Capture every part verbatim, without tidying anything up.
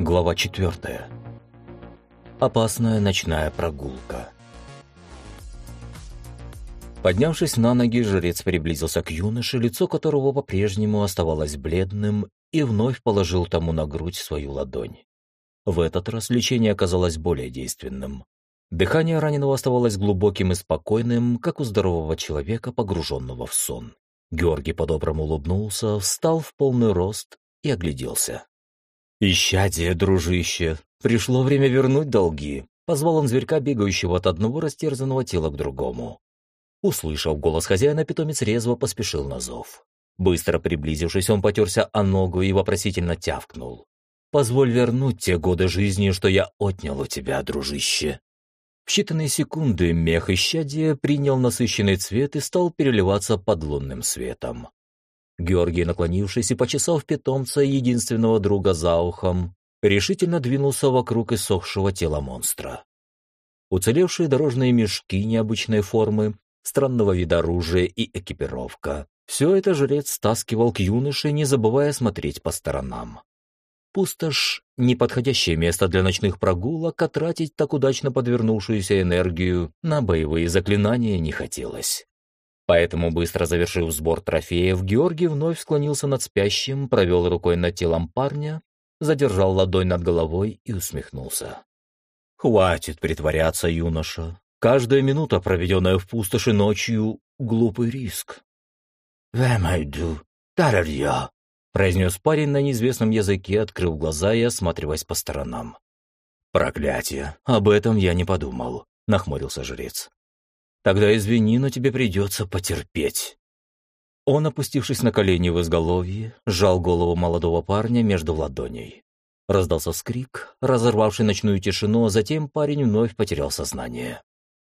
Глава четвертая. Опасная ночная прогулка. Поднявшись на ноги, жрец приблизился к юноше, лицо которого по-прежнему оставалось бледным, и вновь положил тому на грудь свою ладонь. В этот раз лечение оказалось более действенным. Дыхание раненого оставалось глубоким и спокойным, как у здорового человека, погруженного в сон. Георгий по-доброму улыбнулся, встал в полный рост и огляделся. «Исчадие, дружище, пришло время вернуть долги», — позвал он зверька, бегающего от одного растерзанного тела к другому. Услышав голос хозяина, питомец резво поспешил на зов. Быстро приблизившись, он потерся о ногу и вопросительно тявкнул. «Позволь вернуть те годы жизни, что я отнял у тебя, дружище». В считанные секунды мех исчадия принял насыщенный цвет и стал переливаться под лунным светом. Георгий, наклонившись и почесав питомца, единственного друга за ухом, решительно двинулся вокруг иссохшего тела монстра. Уцелевшие дорожные мешки необычной формы, странного вида оружия и экипировка — все это жрец стаскивал к юноше, не забывая смотреть по сторонам. Пустошь — неподходящее место для ночных прогулок, а тратить так удачно подвернувшуюся энергию на боевые заклинания не хотелось. Поэтому, быстро завершив сбор трофеев, Георгий вновь склонился над спящим, провел рукой над телом парня, задержал ладонь над головой и усмехнулся. «Хватит притворяться, юноша. Каждая минута, проведенная в пустоши ночью, — глупый риск». «Вэмайду, тарарья», — произнес парень на неизвестном языке, открыв глаза и осматриваясь по сторонам. «Проклятие, об этом я не подумал», — нахмурился жрец. «Тогда извини, но тебе придется потерпеть». Он, опустившись на колени в изголовье, сжал голову молодого парня между ладоней. Раздался вскрик, разорвавший ночную тишину, а затем парень вновь потерял сознание.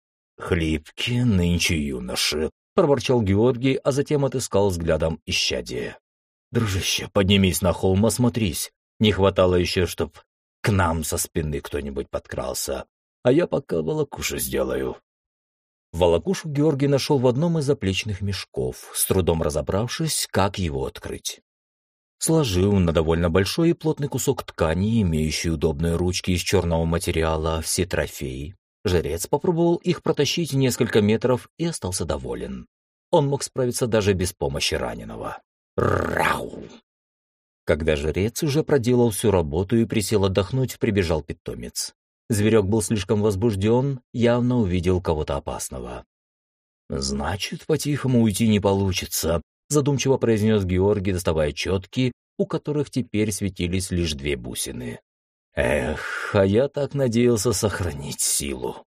«Хлипкие нынче юноши», — проворчал Георгий, а затем отыскал взглядом исчадие. «Дружище, поднимись на холм, осмотрись. Не хватало еще, чтоб к нам со спины кто-нибудь подкрался, а я пока волокушу сделаю». Волокушу Георгий нашел в одном из заплечных мешков, с трудом разобравшись, как его открыть. Сложив на довольно большой и плотный кусок ткани, имеющий удобные ручки из черного материала, все трофеи, жрец попробовал их протащить несколько метров и остался доволен. Он мог справиться даже без помощи раненого. Рау! Когда жрец уже проделал всю работу и присел отдохнуть, прибежал питомец. Зверек был слишком возбужден, явно увидел кого-то опасного. «Значит, по-тихому уйти не получится», — задумчиво произнес Георгий, доставая четки, у которых теперь светились лишь две бусины. «Эх, а я так надеялся сохранить силу».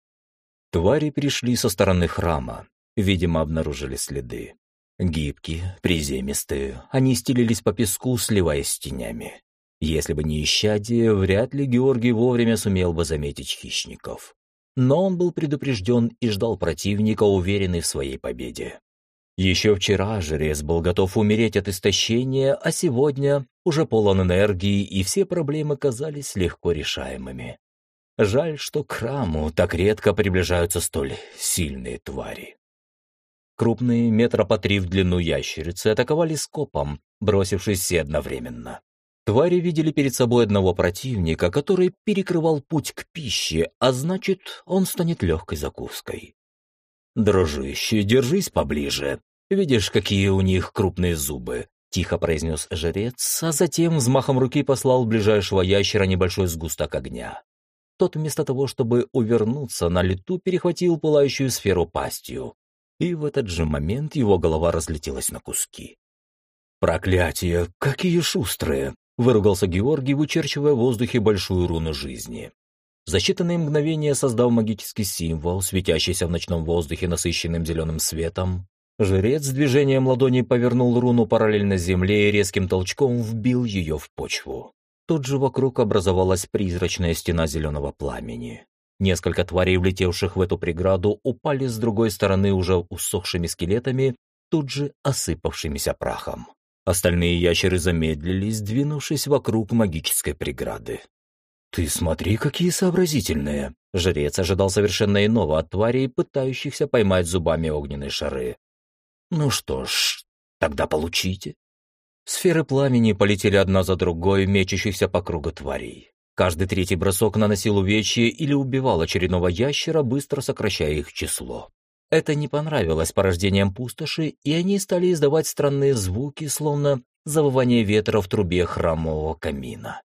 Твари пришли со стороны храма, видимо, обнаружили следы. Гибкие, приземистые, они стелились по песку, сливаясь с тенями. Если бы не исчадие, вряд ли Георгий вовремя сумел бы заметить хищников. Но он был предупрежден и ждал противника, уверенный в своей победе. Еще вчера жрец был готов умереть от истощения, а сегодня уже полон энергии, и все проблемы казались легко решаемыми. Жаль, что к храму так редко приближаются столь сильные твари. Крупные, метра по три в длину ящерицы, атаковали скопом, бросившись все одновременно. Твари видели перед собой одного противника, который перекрывал путь к пище, а значит, он станет легкой закуской. «Дружище, держись поближе. Видишь, какие у них крупные зубы», — тихо произнес жрец, а затем взмахом руки послал в ближайшего ящера небольшой сгусток огня. Тот вместо того, чтобы увернуться, на лету перехватил пылающую сферу пастью, и в этот же момент его голова разлетелась на куски. «Проклятие, какие шустрые!» — выругался Георгий, вычерчивая в воздухе большую руну жизни. За считанные мгновения, создав магический символ, светящийся в ночном воздухе насыщенным зеленым светом, жрец с движением ладони повернул руну параллельно земле и резким толчком вбил ее в почву. Тут же вокруг образовалась призрачная стена зеленого пламени. Несколько тварей, влетевших в эту преграду, упали с другой стороны уже усохшими скелетами, тут же осыпавшимися прахом. Остальные ящеры замедлились, двинувшись вокруг магической преграды. «Ты смотри, какие сообразительные!» Жрец ожидал совершенно иного от тварей, пытающихся поймать зубами огненные шары. «Ну что ж, тогда получите». Сферы пламени полетели одна за другой, мечущихся по кругу тварей. Каждый третий бросок наносил увечье или убивал очередного ящера, быстро сокращая их число. Это не понравилось порождениям пустоши, и они стали издавать странные звуки, словно завывание ветра в трубе храмового камина.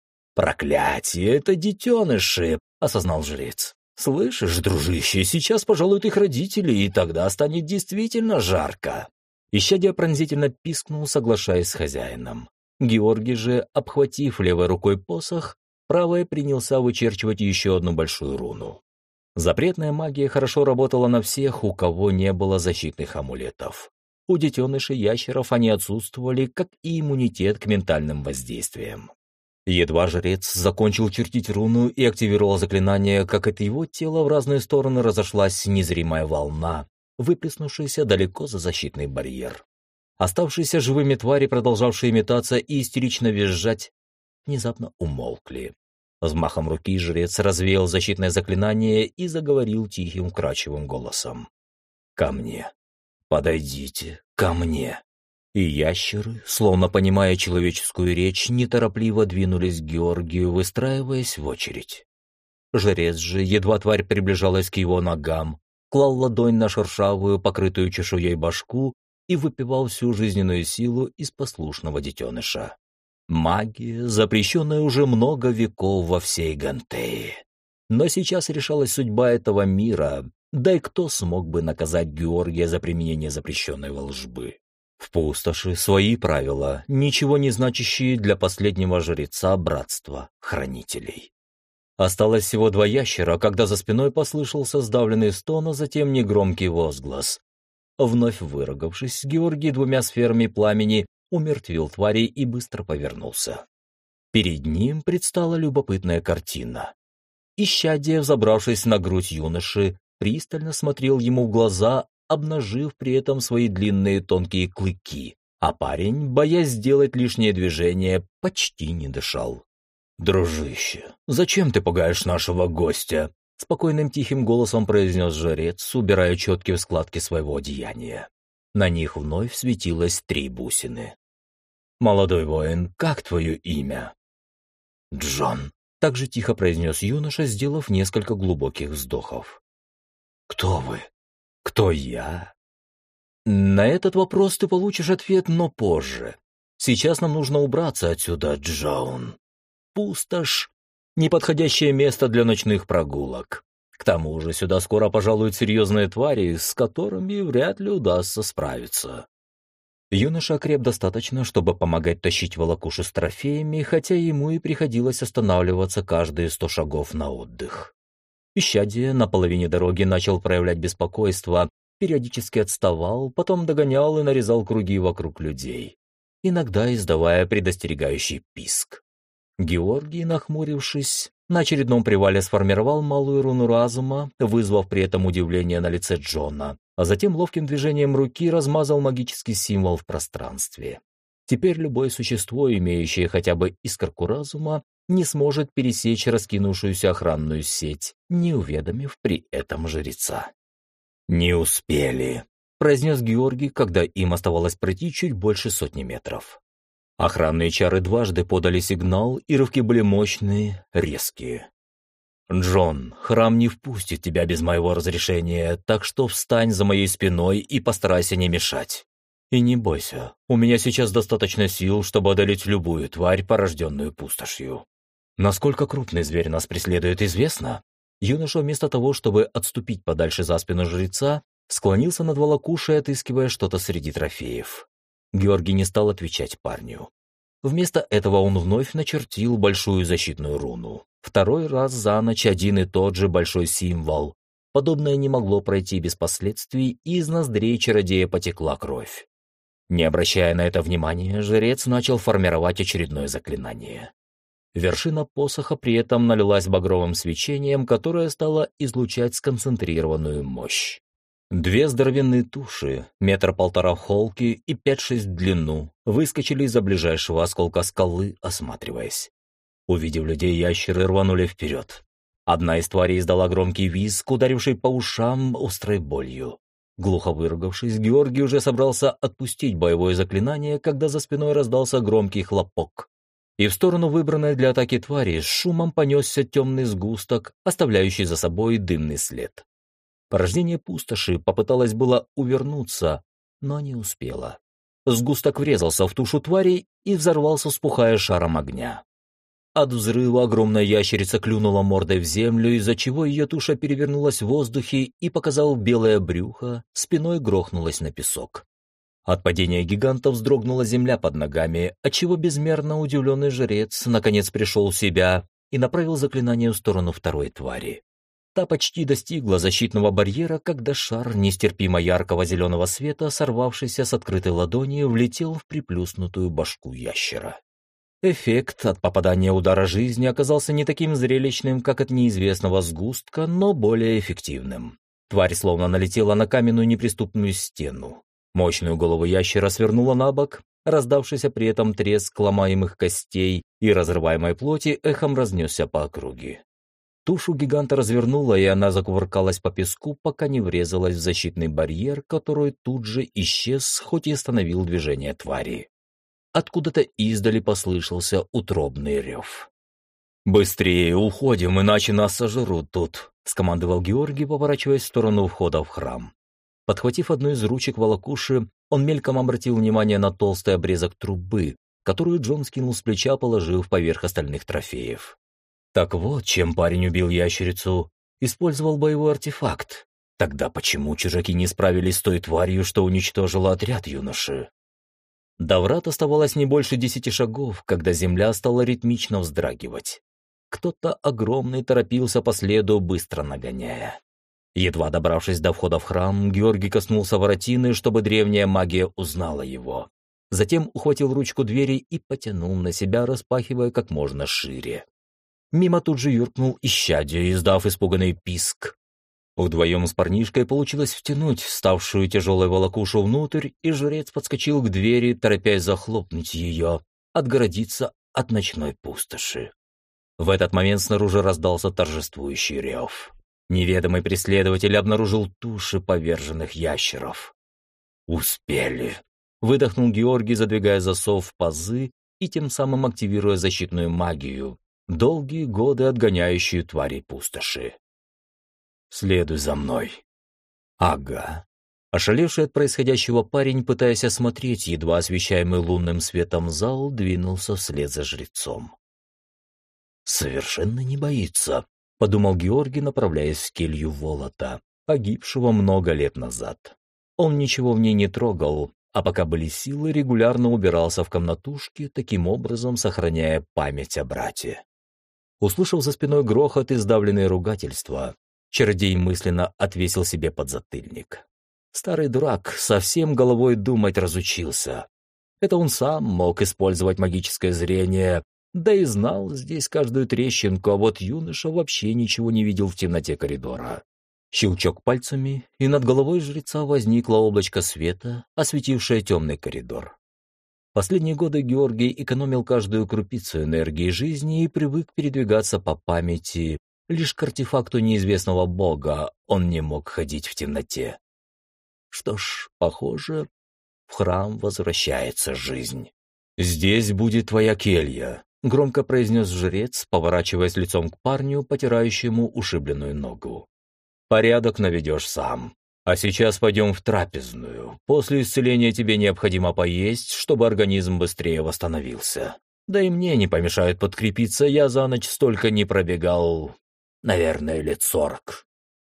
«Проклятие, это детеныши!» — осознал жрец. «Слышишь, дружище, сейчас пожалуют их родители, и тогда станет действительно жарко!» Исчадие пронзительно пискнул, соглашаясь с хозяином. Георгий же, обхватив левой рукой посох, правой принялся вычерчивать еще одну большую руну. Запретная магия хорошо работала на всех, у кого не было защитных амулетов. У детенышей ящеров они отсутствовали, как и иммунитет к ментальным воздействиям. Едва жрец закончил чертить руну и активировал заклинание, как от его тела в разные стороны разошлась незримая волна, выплеснувшаяся далеко за защитный барьер. Оставшиеся живыми твари, продолжавшие метаться и истерично визжать, внезапно умолкли. Взмахом руки жрец развеял защитное заклинание и заговорил тихим, вкрадчивым голосом. «Ко мне! Подойдите ко мне!» И ящеры, словно понимая человеческую речь, неторопливо двинулись к Георгию, выстраиваясь в очередь. Жрец же, едва тварь приближалась к его ногам, клал ладонь на шершавую, покрытую чешуей башку и выпивал всю жизненную силу из послушного детеныша. Магия, запрещенная уже много веков во всей Гантее. Но сейчас решалась судьба этого мира, да и кто смог бы наказать Георгия за применение запрещенной волжбы? В пустоши свои правила, ничего не значащие для последнего жреца братства хранителей. Осталось всего два ящера, когда за спиной послышался сдавленный стон, а затем негромкий возглас. Вновь выругавшись, Георгий двумя сферами пламени умертвил тварей и быстро повернулся. Перед ним предстала любопытная картина. Исчадие, взобравшись на грудь юноши, пристально смотрел ему в глаза, обнажив при этом свои длинные тонкие клыки, а парень, боясь сделать лишнее движение, почти не дышал. «Дружище, зачем ты пугаешь нашего гостя?» — спокойным тихим голосом произнес жрец, убирая четкие складки своего одеяния. На них вновь светилось три бусины. «Молодой воин, как твое имя?» «Джон», — так же тихо произнес юноша, сделав несколько глубоких вздохов. «Кто вы? Кто я?» «На этот вопрос ты получишь ответ, но позже. Сейчас нам нужно убраться отсюда, Джон. Пустошь — неподходящее место для ночных прогулок. К тому же сюда скоро пожалуют серьезные твари, с которыми вряд ли удастся справиться». Юноша окреп достаточно, чтобы помогать тащить волокушу с трофеями, хотя ему и приходилось останавливаться каждые сто шагов на отдых. Исчадие на половине дороги начал проявлять беспокойство, периодически отставал, потом догонял и нарезал круги вокруг людей, иногда издавая предостерегающий писк. Георгий, нахмурившись, на очередном привале сформировал малую руну разума, вызвав при этом удивление на лице Джона, а затем ловким движением руки размазал магический символ в пространстве. Теперь любое существо, имеющее хотя бы искорку разума, не сможет пересечь раскинувшуюся охранную сеть, не уведомив при этом жреца. «Не успели», — произнес Георгий, когда им оставалось пройти чуть больше сотни метров. Охранные чары дважды подали сигнал, и рывки были мощные, резкие. «Джон, храм не впустит тебя без моего разрешения, так что встань за моей спиной и постарайся не мешать. И не бойся, у меня сейчас достаточно сил, чтобы одолеть любую тварь, порожденную пустошью. Насколько крупный зверь нас преследует, известно?» Юноша, вместо того, чтобы отступить подальше за спину жреца, склонился над волокушей, отыскивая что-то среди трофеев. Георгий не стал отвечать парню. Вместо этого он вновь начертил большую защитную руну. Второй раз за ночь один и тот же большой символ. Подобное не могло пройти без последствий, и из ноздрей чародея потекла кровь. Не обращая на это внимания, жрец начал формировать очередное заклинание. Вершина посоха при этом налилась багровым свечением, которое стало излучать сконцентрированную мощь. Две здоровенные туши, метр полтора в холке и пять-шесть в длину, выскочили из-за ближайшего осколка скалы, осматриваясь. Увидев людей, ящеры рванули вперед. Одна из тварей издала громкий визг, ударивший по ушам острой болью. Глухо выругавшись, Георгий уже собрался отпустить боевое заклинание, когда за спиной раздался громкий хлопок. И в сторону выбранной для атаки твари с шумом понесся темный сгусток, оставляющий за собой дымный след. Порождение пустоши попыталось было увернуться, но не успело. Сгусток врезался в тушу твари и взорвался, вспухая шаром огня. От взрыва огромная ящерица клюнула мордой в землю, из-за чего ее туша перевернулась в воздухе и, показав белое брюхо, спиной грохнулась на песок. От падения гиганта вздрогнула земля под ногами, отчего безмерно удивленный жрец наконец пришел в себя и направил заклинание в сторону второй твари. Та почти достигла защитного барьера, когда шар нестерпимо яркого зеленого света, сорвавшийся с открытой ладони, влетел в приплюснутую башку ящера. Эффект от попадания удара жизни оказался не таким зрелищным, как от неизвестного сгустка, но более эффективным. Тварь словно налетела на каменную неприступную стену. Мощную голову ящера свернула на бок, раздавшийся при этом треск ломаемых костей и разрываемой плоти эхом разнесся по округе. Тушу гиганта развернула, и она закувыркалась по песку, пока не врезалась в защитный барьер, который тут же исчез, хоть и остановил движение твари. Откуда-то издали послышался утробный рев. «Быстрее уходим, иначе нас сожрут тут», — скомандовал Георгий, поворачиваясь в сторону входа в храм. Подхватив одну из ручек волокуши, он мельком обратил внимание на толстый обрезок трубы, которую Джон скинул с плеча, положив поверх остальных трофеев. Так вот, чем парень убил ящерицу, использовал боевой артефакт. Тогда почему чужаки не справились с той тварью, что уничтожила отряд юноши? До врат оставалось не больше десяти шагов, когда земля стала ритмично вздрагивать. Кто-то огромный торопился по следу, быстро нагоняя. Едва добравшись до входа в храм, Георгий коснулся воротины, чтобы древняя магия узнала его. Затем ухватил ручку двери и потянул на себя, распахивая как можно шире. Мимо тут же юркнул исчадие, издав испуганный писк. Вдвоем с парнишкой получилось втянуть ставшую тяжелой волокушу внутрь, и жрец подскочил к двери, торопясь захлопнуть ее, отгородиться от ночной пустоши. В этот момент снаружи раздался торжествующий рев. Неведомый преследователь обнаружил туши поверженных ящеров. «Успели!» — выдохнул Георгий, задвигая засов в пазы и тем самым активируя защитную магию, долгие годы отгоняющую тварей пустоши. «Следуй за мной». «Ага». Ошалевший от происходящего парень, пытаясь осмотреть едва освещаемый лунным светом зал, двинулся вслед за жрецом. «Совершенно не боится», — подумал Георгий, направляясь в келью Волота, погибшего много лет назад. Он ничего в ней не трогал, а пока были силы, регулярно убирался в комнатушке, таким образом сохраняя память о брате. Услышав за спиной грохот и сдавленные ругательства, чародей мысленно отвесил себе подзатыльник. Старый дурак совсем головой думать разучился. Это он сам мог использовать магическое зрение, да и знал здесь каждую трещинку, а вот юноша вообще ничего не видел в темноте коридора. Щелчок пальцами, и над головой жреца возникло облачко света, осветившее темный коридор. Последние годы Георгий экономил каждую крупицу энергии жизни и привык передвигаться по памяти. Лишь к артефакту неизвестного бога он не мог ходить в темноте. Что ж, похоже, в храм возвращается жизнь. «Здесь будет твоя келья», — громко произнес жрец, поворачиваясь лицом к парню, потирающему ушибленную ногу. «Порядок наведешь сам. А сейчас пойдем в трапезную. После исцеления тебе необходимо поесть, чтобы организм быстрее восстановился. Да и мне не помешает подкрепиться, я за ночь столько не пробегал, наверное, лет сорок».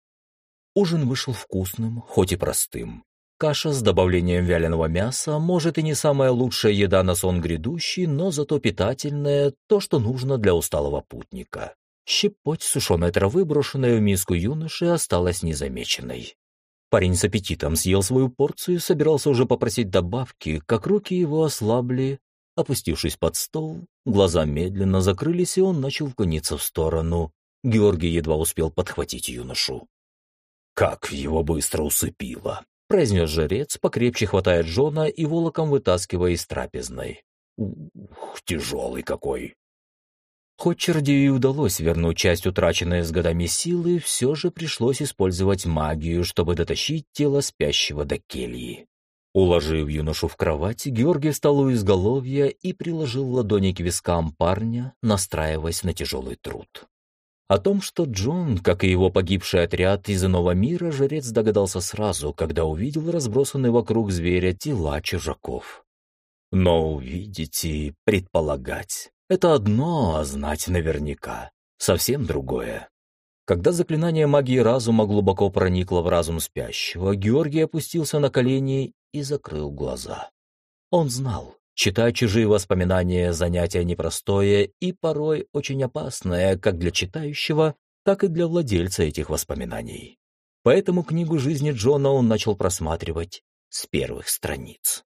Ужин вышел вкусным, хоть и простым. Каша с добавлением вяленого мяса, может, и не самая лучшая еда на сон грядущий, но зато питательная, то, что нужно для усталого путника. Щепоть сушеной травы, брошенная в миску юноши, осталась незамеченной. Парень с аппетитом съел свою порцию и собирался уже попросить добавки, как руки его ослабли. Опустившись под стол, глаза медленно закрылись, и он начал клониться в сторону. Георгий едва успел подхватить юношу. «Как его быстро усыпило!» — произнес жрец, покрепче хватая Джона и волоком вытаскивая из трапезной. «Ух, тяжелый какой!» Хоть чародею и удалось вернуть часть утраченной с годами силы, все же пришлось использовать магию, чтобы дотащить тело спящего до кельи. Уложив юношу в кровать, Георгий встал у изголовья и приложил ладони к вискам парня, настраиваясь на тяжелый труд. О том, что Джон, как и его погибший отряд из иного мира, жрец догадался сразу, когда увидел разбросанные вокруг зверя тела чужаков. Но увидеть и предполагать — это одно, а знать наверняка — совсем другое. Когда заклинание магии разума глубоко проникло в разум спящего, Георгий опустился на колени и закрыл глаза. Он знал, читать чужие воспоминания — занятие непростое и порой очень опасное как для читающего, так и для владельца этих воспоминаний. Поэтому книгу жизни Джона он начал просматривать с первых страниц.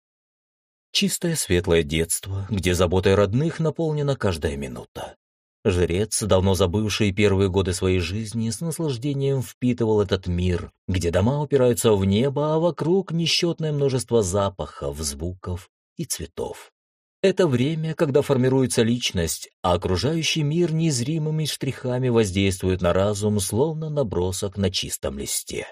Чистое светлое детство, где заботой родных наполнена каждая минута. Жрец, давно забывший первые годы своей жизни, с наслаждением впитывал этот мир, где дома упираются в небо, а вокруг несчетное множество запахов, звуков и цветов. Это время, когда формируется личность, а окружающий мир незримыми штрихами воздействует на разум, словно набросок на чистом листе.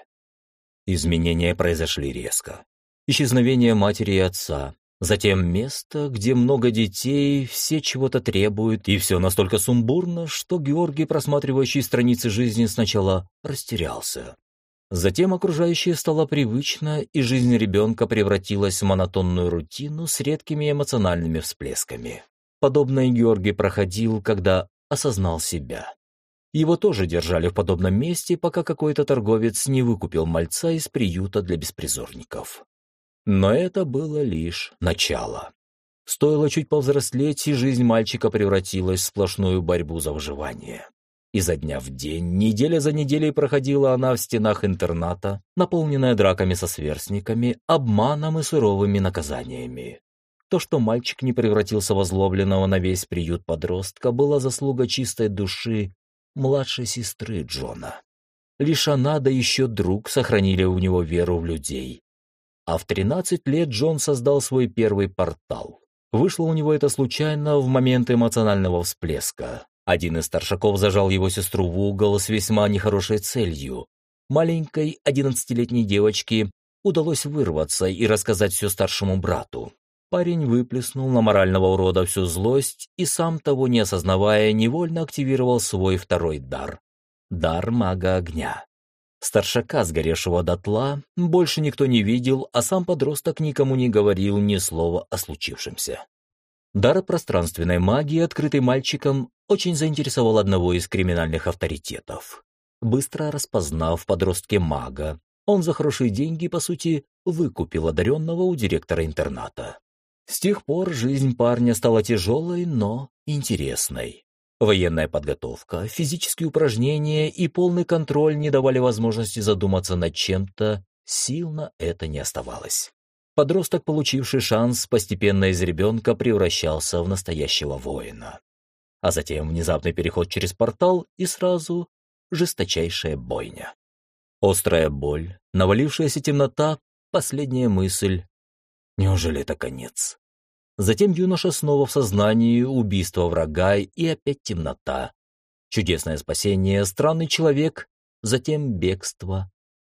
Изменения произошли резко. Исчезновение матери и отца. Затем место, где много детей, все чего-то требуют, и все настолько сумбурно, что Георгий, просматривающий страницы жизни, сначала растерялся. Затем окружающее стало привычно, и жизнь ребенка превратилась в монотонную рутину с редкими эмоциональными всплесками. Подобное Георгий проходил, когда осознал себя. Его тоже держали в подобном месте, пока какой-то торговец не выкупил мальца из приюта для беспризорников. Но это было лишь начало. Стоило чуть повзрослеть, и жизнь мальчика превратилась в сплошную борьбу за выживание. Изо дня в день, неделя за неделей проходила она в стенах интерната, наполненная драками со сверстниками, обманом и суровыми наказаниями. То, что мальчик не превратился в озлобленного на весь приют подростка, была заслуга чистой души младшей сестры Джона. Лишь она, да еще друг, сохранили у него веру в людей. А в тринадцать лет Джон создал свой первый портал. Вышло у него это случайно в момент эмоционального всплеска. Один из старшаков зажал его сестру в угол с весьма нехорошей целью. Маленькой одиннадцатилетней девочке удалось вырваться и рассказать все старшему брату. Парень выплеснул на морального урода всю злость и, сам того не осознавая, невольно активировал свой второй дар — дар мага огня. Старшака, сгоревшего дотла, больше никто не видел, а сам подросток никому не говорил ни слова о случившемся. Дар пространственной магии, открытый мальчиком, очень заинтересовал одного из криминальных авторитетов. Быстро распознав в подростке мага, он за хорошие деньги, по сути, выкупил одаренного у директора интерната. С тех пор жизнь парня стала тяжелой, но интересной. Военная подготовка, физические упражнения и полный контроль не давали возможности задуматься над чем-то, сил на это не оставалось. Подросток, получивший шанс, постепенно из ребенка превращался в настоящего воина. А затем внезапный переход через портал и сразу жесточайшая бойня. Острая боль, навалившаяся темнота, последняя мысль. Неужели это конец? Затем юноша снова в сознании, убийство врага и опять темнота. Чудесное спасение, странный человек, затем бегство.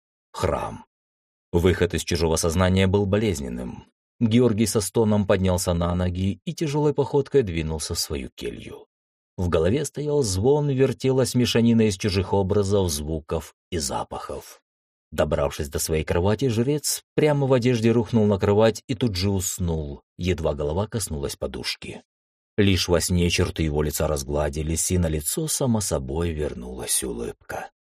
Храм. Выход из чужого сознания был болезненным. Георгий со стоном поднялся на ноги и тяжелой походкой двинулся в свою келью. В голове стоял звон, вертелась мешанина из чужих образов, звуков и запахов. Добравшись до своей кровати, жрец прямо в одежде рухнул на кровать и тут же уснул, едва голова коснулась подушки. Лишь во сне черты его лица разгладились, и на лицо само собой вернулась улыбка.